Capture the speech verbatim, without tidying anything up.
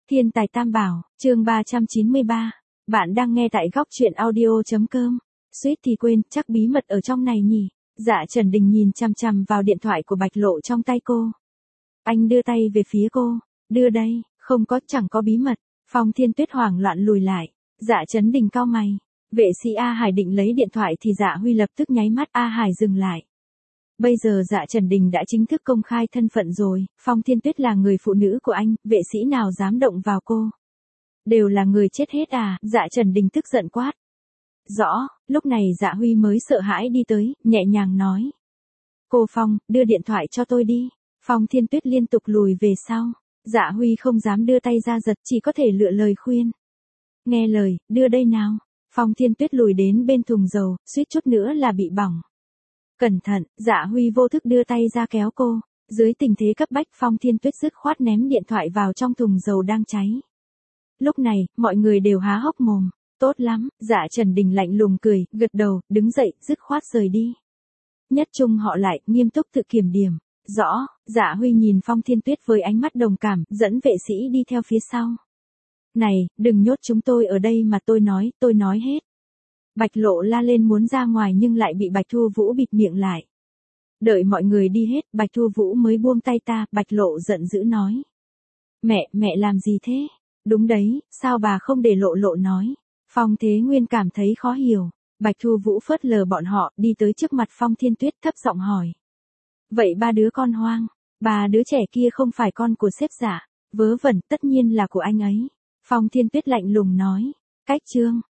Thiên tài tam bảo, chương ba trăm chín mươi ba. Bạn đang nghe tại góc truyện audio.com. Suýt thì quên, chắc bí mật ở trong này nhỉ. Dạ Trần Đình nhìn chằm chằm vào điện thoại của Bạch Lộ trong tay cô. Anh đưa tay về phía cô. Đưa đây, không có, chẳng có bí mật. Phong Thiên Tuyết hoảng loạn lùi lại. Dạ Trần Đình cau mày. Vệ sĩ A Hải định lấy điện thoại thì Dạ Huy lập tức nháy mắt. A Hải dừng lại. Bây giờ Dạ Trần Đình đã chính thức công khai thân phận rồi, Phong Thiên Tuyết là người phụ nữ của anh, vệ sĩ nào dám động vào cô. Đều là người chết hết à, Dạ Trần Đình tức giận quát. Rõ, lúc này Dạ Huy mới sợ hãi đi tới, nhẹ nhàng nói. Cô Phong, đưa điện thoại cho tôi đi. Phong Thiên Tuyết liên tục lùi về sau. Dạ Huy không dám đưa tay ra giật, chỉ có thể lựa lời khuyên. Nghe lời, đưa đây nào. Phong Thiên Tuyết lùi đến bên thùng dầu, suýt chút nữa là bị bỏng. Cẩn thận, Dạ Huy vô thức đưa tay ra kéo cô. Dưới tình thế cấp bách, Phong Thiên Tuyết dứt khoát ném điện thoại vào trong thùng dầu đang cháy. Lúc này, mọi người đều há hốc mồm. Tốt lắm, Dạ Trần Đình lạnh lùng cười, gật đầu, đứng dậy, dứt khoát rời đi. Nhất trung họ lại, nghiêm túc tự kiểm điểm. Rõ, Dạ Huy nhìn Phong Thiên Tuyết với ánh mắt đồng cảm, dẫn vệ sĩ đi theo phía sau. Này, đừng nhốt chúng tôi ở đây mà tôi nói, tôi nói hết. Bạch Lộ la lên muốn ra ngoài nhưng lại bị Bạch Thu Vũ bịt miệng lại. Đợi mọi người đi hết, Bạch Thu Vũ mới buông tay ta, Bạch Lộ giận dữ nói. Mẹ, mẹ làm gì thế? Đúng đấy, sao bà không để Lộ Lộ nói? Phong Thế Nguyên cảm thấy khó hiểu. Bạch Thu Vũ phớt lờ bọn họ, đi tới trước mặt Phong Thiên Tuyết thấp giọng hỏi. Vậy ba đứa con hoang, ba đứa trẻ kia không phải con của sếp Dạ? Vớ vẩn, tất nhiên là của anh ấy. Phong Thiên Tuyết lạnh lùng nói. Cách chương.